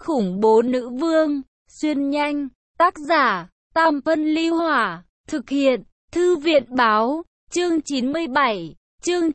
khủng bố nữ vương, xuyên nhanh, tác giả, Tam Phân Ly Hỏa, thực hiện, Thư viện Báo, chương 97, chương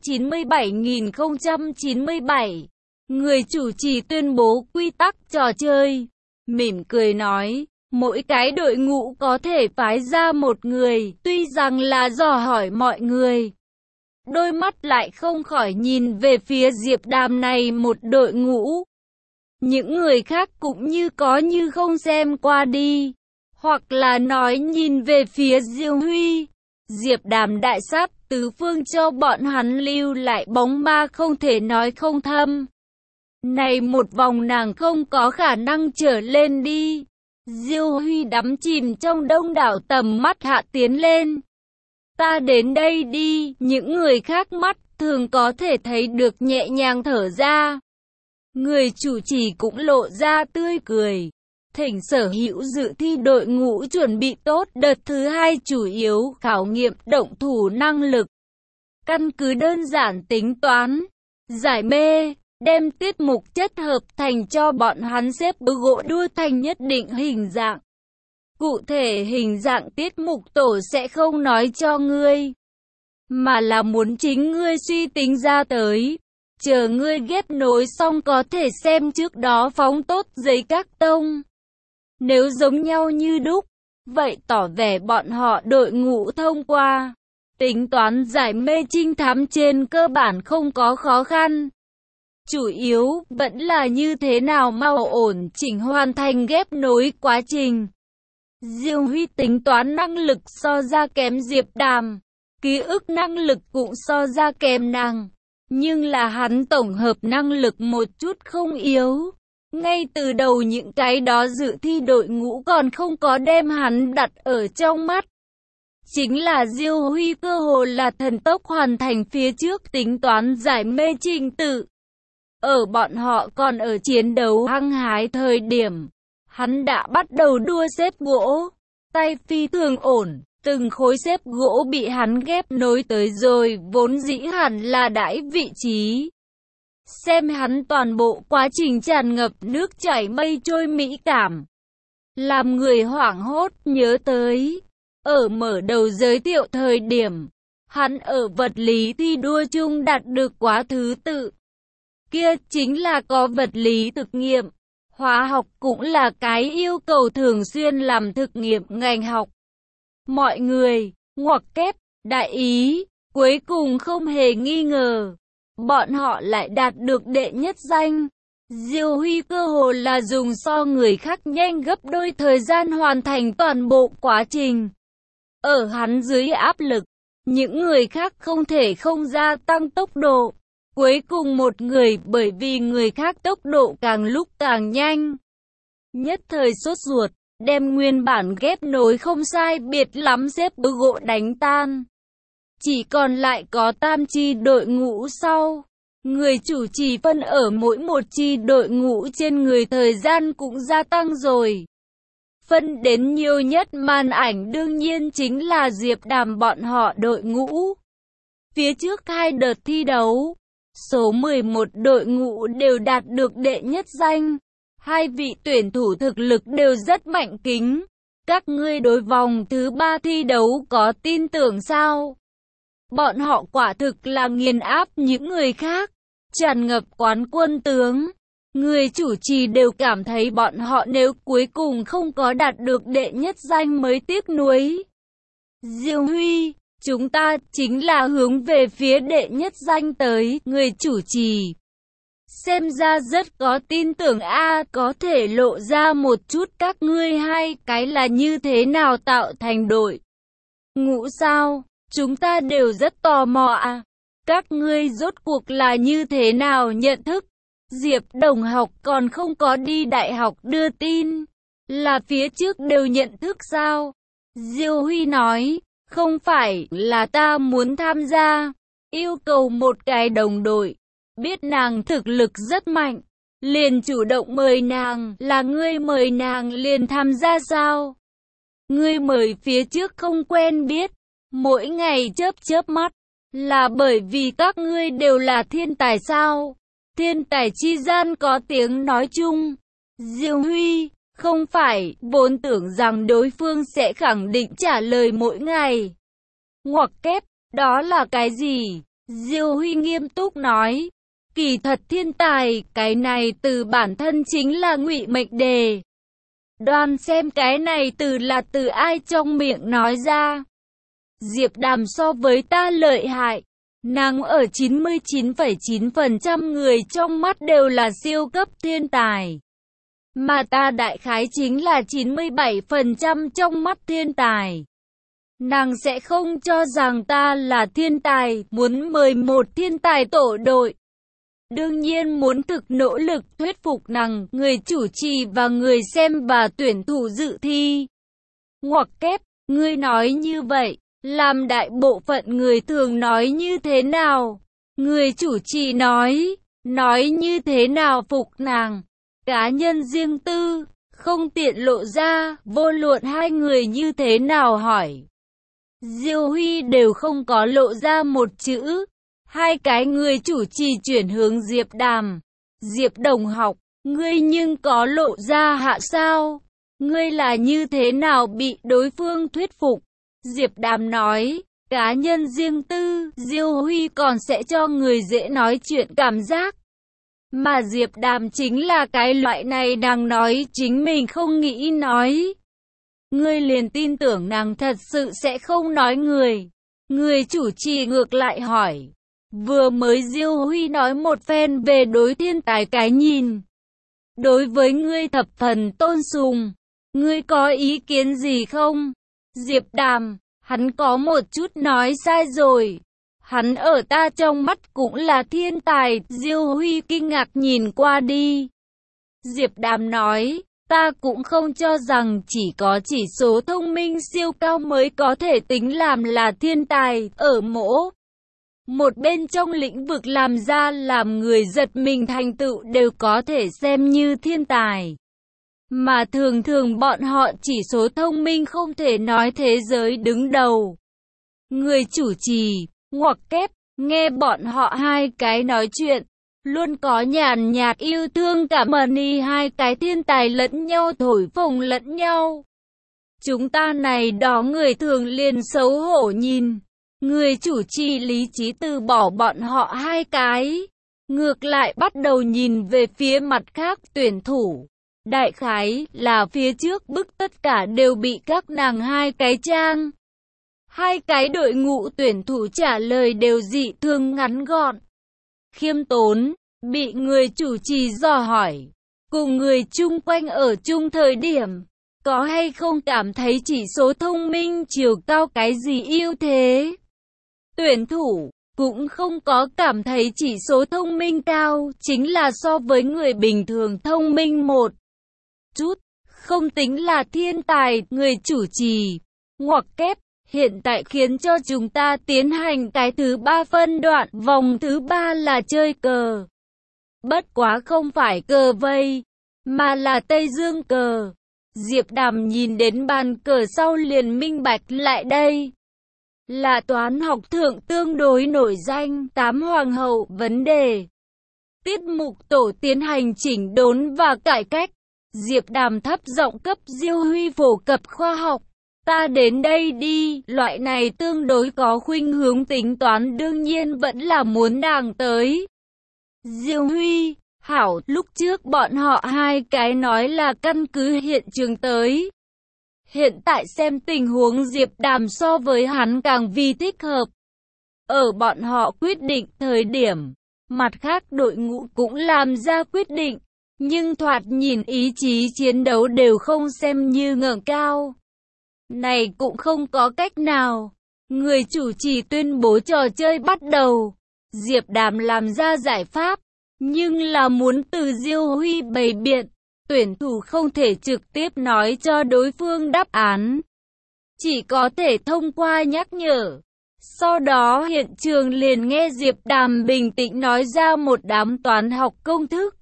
97.097. Người chủ trì tuyên bố quy tắc trò chơi, mỉm cười nói, mỗi cái đội ngũ có thể phái ra một người, tuy rằng là dò hỏi mọi người. Đôi mắt lại không khỏi nhìn về phía Diệp Đàm này một đội ngũ. Những người khác cũng như có như không xem qua đi, hoặc là nói nhìn về phía Diêu Huy. Diệp Đàm đại sát tứ phương cho bọn hắn lưu lại bóng ma không thể nói không thâm. Này một vòng nàng không có khả năng trở lên đi. Diêu Huy đắm chìm trong đông đảo tầm mắt hạ tiến lên. Ta đến đây đi, những người khác mắt thường có thể thấy được nhẹ nhàng thở ra. Người chủ trì cũng lộ ra tươi cười. Thỉnh sở hữu dự thi đội ngũ chuẩn bị tốt đợt thứ 2 chủ yếu khảo nghiệm động thủ năng lực. Căn cứ đơn giản tính toán, giải mê, đem tiết mục chất hợp thành cho bọn hắn xếp gỗ đua thành nhất định hình dạng. Cụ thể hình dạng tiết mục tổ sẽ không nói cho ngươi, mà là muốn chính ngươi suy tính ra tới. Chờ ngươi ghép nối xong có thể xem trước đó phóng tốt giấy các tông. Nếu giống nhau như đúc, vậy tỏ vẻ bọn họ đội ngũ thông qua. Tính toán giải mê trinh thám trên cơ bản không có khó khăn. Chủ yếu vẫn là như thế nào mau ổn chỉnh hoàn thành ghép nối quá trình. Diêu Huy tính toán năng lực so ra kém Diệp Đàm, ký ức năng lực cũng so ra kém nàng. Nhưng là hắn tổng hợp năng lực một chút không yếu. Ngay từ đầu những cái đó dự thi đội ngũ còn không có đem hắn đặt ở trong mắt. Chính là Diêu Huy cơ hồ là thần tốc hoàn thành phía trước tính toán giải mê trình tự. Ở bọn họ còn ở chiến đấu hăng hái thời điểm, hắn đã bắt đầu đua xếp gỗ, tay phi thường ổn, từng khối xếp gỗ bị hắn ghép nối tới rồi, vốn dĩ hẳn là đãi vị trí. Xem hắn toàn bộ quá trình tràn ngập nước chảy mây trôi mỹ cảm, làm người hoảng hốt nhớ tới. Ở mở đầu giới thiệu thời điểm, hắn ở vật lý thi đua chung đạt được quá thứ tự. Kia chính là có vật lý thực nghiệm, hóa học cũng là cái yêu cầu thường xuyên làm thực nghiệm ngành học. Mọi người, ngoặc kép, đại ý, cuối cùng không hề nghi ngờ, bọn họ lại đạt được đệ nhất danh. Diêu Huy cơ hồ là dùng so người khác nhanh gấp đôi thời gian hoàn thành toàn bộ quá trình. Ở hắn dưới áp lực, những người khác không thể không gia tăng tốc độ. Cuối cùng một người bởi vì người khác tốc độ càng lúc càng nhanh. Nhất thời sốt ruột, đem nguyên bản ghép nối không sai biệt lắm xếp gỗ đánh tan. Chỉ còn lại có tam chi đội ngũ sau. Người chủ trì phân ở mỗi một chi đội ngũ trên người thời gian cũng gia tăng rồi. Phân đến nhiều nhất màn ảnh đương nhiên chính là Diệp Đàm bọn họ đội ngũ. Phía trước 2 đợt thi đấu, số 11 đội ngũ đều đạt được đệ nhất danh. 2 vị tuyển thủ thực lực đều rất mạnh kính. Các ngươi đối vòng thứ 3 thi đấu có tin tưởng sao? Bọn họ quả thực là nghiền áp những người khác, tràn ngập quán quân tướng. Người chủ trì đều cảm thấy bọn họ nếu cuối cùng không có đạt được đệ nhất danh mới tiếc nuối. Diêu Huy, chúng ta chính là hướng về phía đệ nhất danh tới. Người chủ trì xem ra rất có tin tưởng có thể lộ ra một chút các ngươi 2 cái là như thế nào tạo thành đội ngũ sao? Chúng ta đều rất tò mò các ngươi rốt cuộc là như thế nào nhận thức? Diệp đồng học còn không có đi đại học đưa tin, là phía trước đều nhận thức sao? Diêu Huy nói, không phải là ta muốn tham gia, yêu cầu một cái đồng đội, biết nàng thực lực rất mạnh, liền chủ động mời nàng, là ngươi mời nàng liền tham gia sao? Ngươi mời phía trước không quen biết, mỗi ngày chớp mắt, là bởi vì các ngươi đều là thiên tài sao? Thiên tài chi gian có tiếng nói chung, Diêu Huy, không phải, vốn tưởng rằng đối phương sẽ khẳng định trả lời mỗi ngày. Ngoặc kép, đó là cái gì? Diêu Huy nghiêm túc nói. Kỳ thật thiên tài, cái này từ bản thân chính là ngụy mệnh đề. Đoán xem cái này từ là từ ai trong miệng nói ra. Diệp Đàm so với ta lợi hại. Nàng ở 99,9% người trong mắt đều là siêu cấp thiên tài. Mà ta đại khái chính là 97% trong mắt thiên tài. Nàng sẽ không cho rằng ta là thiên tài, muốn mời một thiên tài tổ đội. Đương nhiên muốn thực nỗ lực thuyết phục nàng, người chủ trì và người xem và tuyển thủ dự thi. Ngoặc kép, ngươi nói như vậy, làm đại bộ phận người thường nói như thế nào? Người chủ trì nói như thế nào phục nàng? Cá nhân riêng tư, không tiện lộ ra, vô luận hai người như thế nào hỏi. Diêu Huy đều không có lộ ra một chữ. Hai cái người chủ trì chuyển hướng Diệp Đàm. Diệp đồng học, ngươi nhưng có lộ ra hạ sao? Ngươi là như thế nào bị đối phương thuyết phục? Diệp Đàm nói, cá nhân riêng tư, Diêu Huy còn sẽ cho người dễ nói chuyện cảm giác. Mà Diệp Đàm chính là cái loại này đang nói chính mình không nghĩ nói. Ngươi liền tin tưởng nàng thật sự sẽ không nói người. Người chủ trì ngược lại hỏi. Vừa mới Diêu Huy nói một phen về đối thiên tài cái nhìn. Đối với ngươi thập phần tôn sùng. Ngươi có ý kiến gì không? Diệp Đàm, hắn có một chút nói sai rồi. Hắn ở ta trong mắt cũng là thiên tài. Diêu Huy kinh ngạc nhìn qua đi. Diệp Đàm nói, ta cũng không cho rằng chỉ có chỉ số thông minh siêu cao mới có thể tính làm là thiên tài. Ở một bên trong lĩnh vực làm ra làm người giật mình thành tựu đều có thể xem như thiên tài. Mà thường thường bọn họ chỉ số thông minh không thể nói thế giới đứng đầu. Người chủ trì, ngoặc kép, nghe bọn họ hai cái nói chuyện, luôn có nhàn nhạt yêu thương cảm ơn hai cái thiên tài lẫn nhau thổi phồng lẫn nhau. Chúng ta này đó người thường liền xấu hổ nhìn. Người chủ trì lý trí từ bỏ bọn họ hai cái. Ngược lại bắt đầu nhìn về phía mặt khác tuyển thủ. Đại khái là phía trước bức tất cả đều bị các nàng hai cái trang. Hai cái đội ngũ tuyển thủ trả lời đều dị thường ngắn gọn. Khiêm tốn, bị người chủ trì dò hỏi. Cùng người chung quanh ở chung thời điểm. Có hay không cảm thấy chỉ số thông minh chiều cao cái gì ưu thế? Tuyển thủ cũng không có cảm thấy chỉ số thông minh cao, chính là so với người bình thường thông minh một chút, không tính là thiên tài. Người chủ trì, ngoặc kép, hiện tại khiến cho chúng ta tiến hành cái thứ 3 phân đoạn, vòng thứ 3 là chơi cờ. Bất quá không phải cờ vây, mà là Tây Dương cờ. Diệp Đàm nhìn đến bàn cờ sau liền minh bạch lại đây. Là toán học thượng tương đối nổi danh 8 hoàng hậu vấn đề. Tiết mục tổ tiến hành chỉnh đốn và cải cách. Diệp Đàm thấp giọng cấp Diêu Huy phổ cập khoa học. Ta đến đây đi, loại này tương đối có khuynh hướng tính toán đương nhiên vẫn là muốn nàng tới. Diêu Huy, hảo, lúc trước bọn họ hai cái nói là căn cứ hiện trường tới. Hiện tại xem tình huống Diệp Đàm so với hắn càng vì thích hợp. Ở bọn họ quyết định thời điểm, mặt khác đội ngũ cũng làm ra quyết định, nhưng thoạt nhìn ý chí chiến đấu đều không xem như ngẩng cao. Này cũng không có cách nào. Người chủ trì tuyên bố trò chơi bắt đầu. Diệp Đàm làm ra giải pháp, nhưng là muốn từ Diêu Huy bày biện. Tuyển thủ không thể trực tiếp nói cho đối phương đáp án, chỉ có thể thông qua nhắc nhở. Sau đó hiện trường liền nghe Diệp Đàm bình tĩnh nói ra một đám toán học công thức.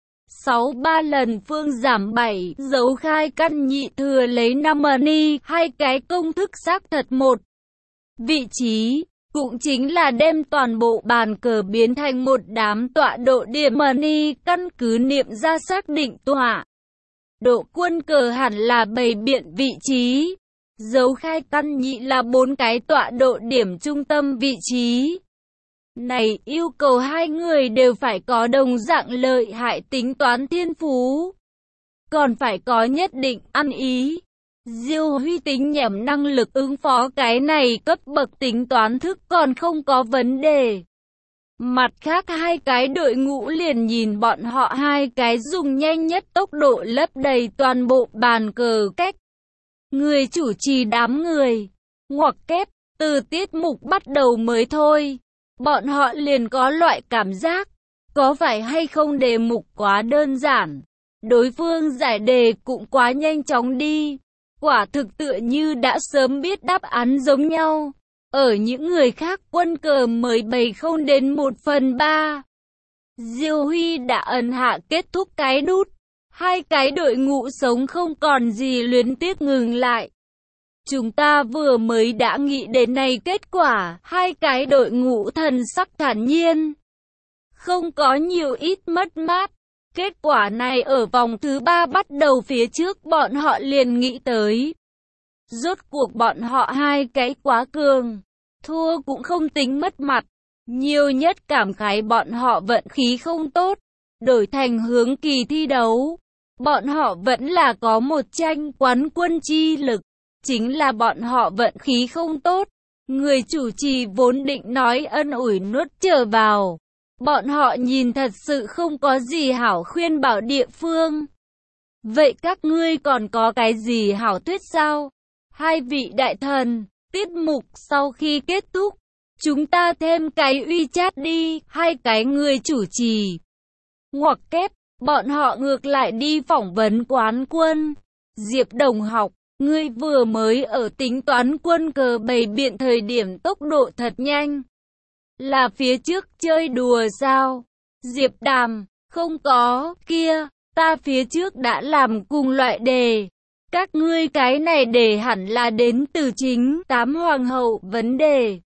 3 lần phương giảm 7, dấu khai căn nhị thừa lấy 5 ni, hai cái công thức xác thật một. Vị trí, cũng chính là đem toàn bộ bàn cờ biến thành một đám tọa độ điểm ni, căn cứ niệm ra xác định tọa Độ quân cờ hẳn là bày biện vị trí. Dấu khai căn nhị là 4 cái tọa độ điểm trung tâm vị trí. Này yêu cầu hai người đều phải có đồng dạng lợi hại tính toán thiên phú. Còn phải có nhất định ăn ý. Diêu Huy tính nhẩm năng lực ứng phó cái này cấp bậc tính toán thức còn không có vấn đề. Mặt khác hai cái đội ngũ liền nhìn bọn họ hai cái dùng nhanh nhất tốc độ lấp đầy toàn bộ bàn cờ cách. Người chủ trì đám người. Ngoặc kép, từ tiết mục bắt đầu mới thôi. Bọn họ liền có loại cảm giác. Có phải hay không đề mục quá đơn giản. Đối phương giải đề cũng quá nhanh chóng đi. Quả thực tựa như đã sớm biết đáp án giống nhau. Ở những người khác quân cờ mới bày không đến 1/3. Diêu Huy đã ấn hạ kết thúc cái nút. Hai cái đội ngũ sống không còn gì luyến tiếc ngừng lại. Chúng ta vừa mới đã nghĩ đến này kết quả. Hai cái đội ngũ thần sắc thản nhiên. Không có nhiều ít mất mát. Kết quả này ở vòng thứ 3 bắt đầu phía trước bọn họ liền nghĩ tới. Rốt cuộc bọn họ hai cái quá cường. Thua cũng không tính mất mặt. Nhiều nhất cảm khái bọn họ vận khí không tốt. Đổi thành hướng kỳ thi đấu. Bọn họ vẫn là có một tranh quán quân chi lực. Chính là bọn họ vận khí không tốt. Người chủ trì vốn định nói ân ủi nuốt trở vào. Bọn họ nhìn thật sự không có gì hảo khuyên bảo địa phương. Vậy các ngươi còn có cái gì hảo thuyết sao? Hai vị đại thần, tiết mục sau khi kết thúc, chúng ta thêm cái uy chat đi, hai cái người chủ trì. Ngoặc kép, bọn họ ngược lại đi phỏng vấn quán quân. Diệp đồng học, ngươi vừa mới ở tính toán quân cờ bày biện thời điểm tốc độ thật nhanh. Là phía trước chơi đùa sao? Diệp Đàm, không có, kia, ta phía trước đã làm cùng loại đề. Các ngươi cái này đề hẳn là đến từ chính 8 hoàng hậu vấn đề.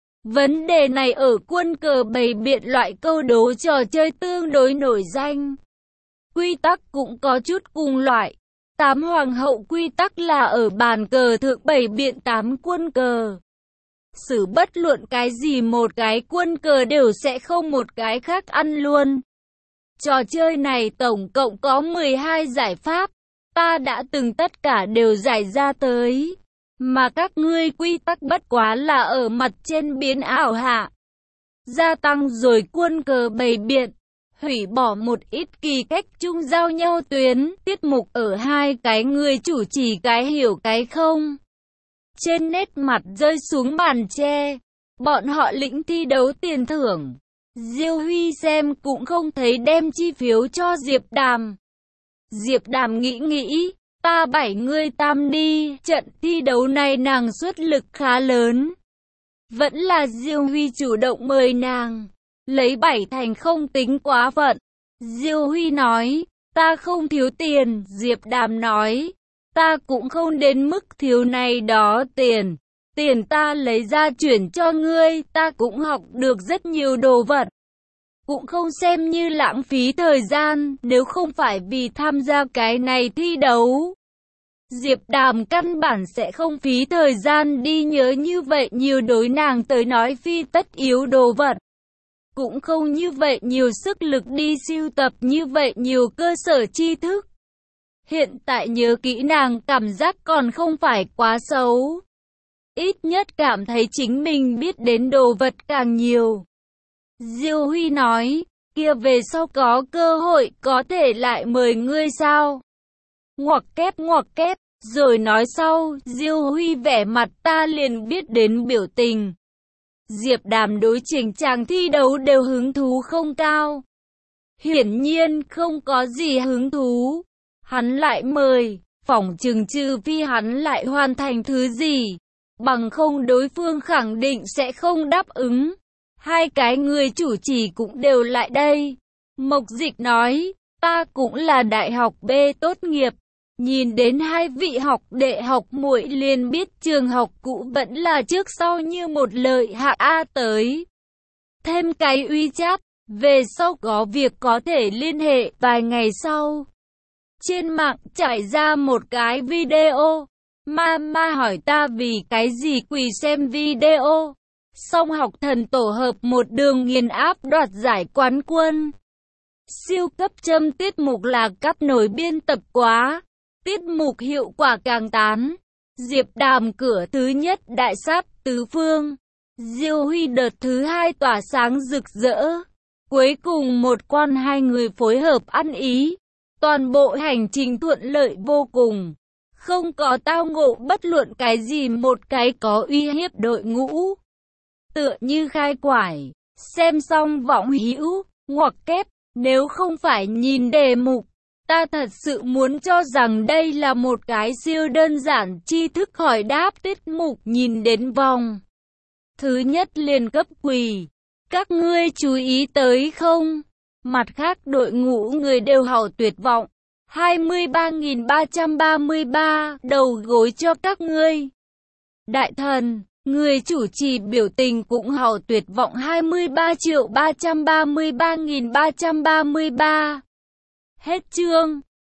Vấn đề này ở quân cờ bày biện loại câu đố trò chơi tương đối nổi danh. Quy tắc cũng có chút cùng loại. 8 hoàng hậu quy tắc là ở bàn cờ thượng bày biện 8 quân cờ. Xử bất luận cái gì một cái quân cờ đều sẽ không một cái khác ăn luôn. Trò chơi này tổng cộng có 12 giải pháp. Ta đã từng tất cả đều giải ra tới. Mà các ngươi quy tắc bất quá là ở mặt trên biến ảo hạ. Gia tăng rồi quân cờ bày biện. Hủy bỏ một ít kỳ cách chung giao nhau tuyến. Tiết mục ở hai cái người chủ trì cái hiểu cái không. Trên nét mặt rơi xuống bàn tre. Bọn họ lĩnh thi đấu tiền thưởng. Diêu Huy xem cũng không thấy đem chi phiếu cho Diệp Đàm. Diệp Đàm nghĩ, ta 7 người tam đi, trận thi đấu này nàng xuất lực khá lớn. Vẫn là Diêu Huy chủ động mời nàng, lấy 7 thành không tính quá phận. Diêu Huy nói, ta không thiếu tiền, Diệp Đàm nói, ta cũng không đến mức thiếu này đó tiền. Tiền ta lấy ra chuyển cho ngươi, ta cũng học được rất nhiều đồ vật. Cũng không xem như lãng phí thời gian, nếu không phải vì tham gia cái này thi đấu. Diệp Đàm căn bản sẽ không phí thời gian đi nhớ như vậy nhiều đối nàng tới nói phi tất yếu đồ vật. Cũng không như vậy nhiều sức lực đi sưu tập như vậy nhiều cơ sở tri thức. Hiện tại nhớ kỹ nàng cảm giác còn không phải quá xấu. Ít nhất cảm thấy chính mình biết đến đồ vật càng nhiều. Diêu Huy nói, kia về sau có cơ hội có thể lại mời ngươi sao? Ngoặc kép, rồi nói sau, Diêu Huy vẻ mặt ta liền biết đến biểu tình. Diệp Đàm đối trình chàng thi đấu đều hứng thú không cao. Hiển nhiên không có gì hứng thú. Hắn lại mời, phỏng chừng trừ phi hắn lại hoàn thành thứ gì. Bằng không đối phương khẳng định sẽ không đáp ứng. Hai cái người chủ trì cũng đều lại đây. Mộc Dịch nói, ta cũng là đại học B tốt nghiệp. Nhìn đến hai vị học đệ học muội liền biết trường học cũ vẫn là trước sau như một lợi hạ A tới. Thêm cái uy chat, về sau có việc có thể liên hệ vài ngày sau. Trên mạng chạy ra một cái video. Mama hỏi ta vì cái gì quỳ xem video. Xong học thần tổ hợp một đường nghiền áp đoạt giải quán quân. Siêu cấp châm tiết mục là cắp nổi biên tập quá. Tiết mục hiệu quả càng tán. Diệp Đàm cửa thứ nhất đại sát tứ phương. Diêu Huy đợt thứ hai tỏa sáng rực rỡ. Cuối cùng một quan hai người phối hợp ăn ý. Toàn bộ hành trình thuận lợi vô cùng. Không có tao ngộ bất luận cái gì một cái có uy hiếp đội ngũ. Tựa như khai quải. Xem xong vọng hữu, ngoặc kép. Nếu không phải nhìn đề mục, ta thật sự muốn cho rằng đây là một cái siêu đơn giản tri thức hỏi đáp tiết mục nhìn đến vòng. Thứ nhất liền cấp quỳ. Các ngươi chú ý tới không? Mặt khác đội ngũ người đều hào tuyệt vọng. 23.333 đầu gối cho các ngươi. Đại thần, người chủ trì biểu tình cũng hào tuyệt vọng 23.333.333. Hết chương.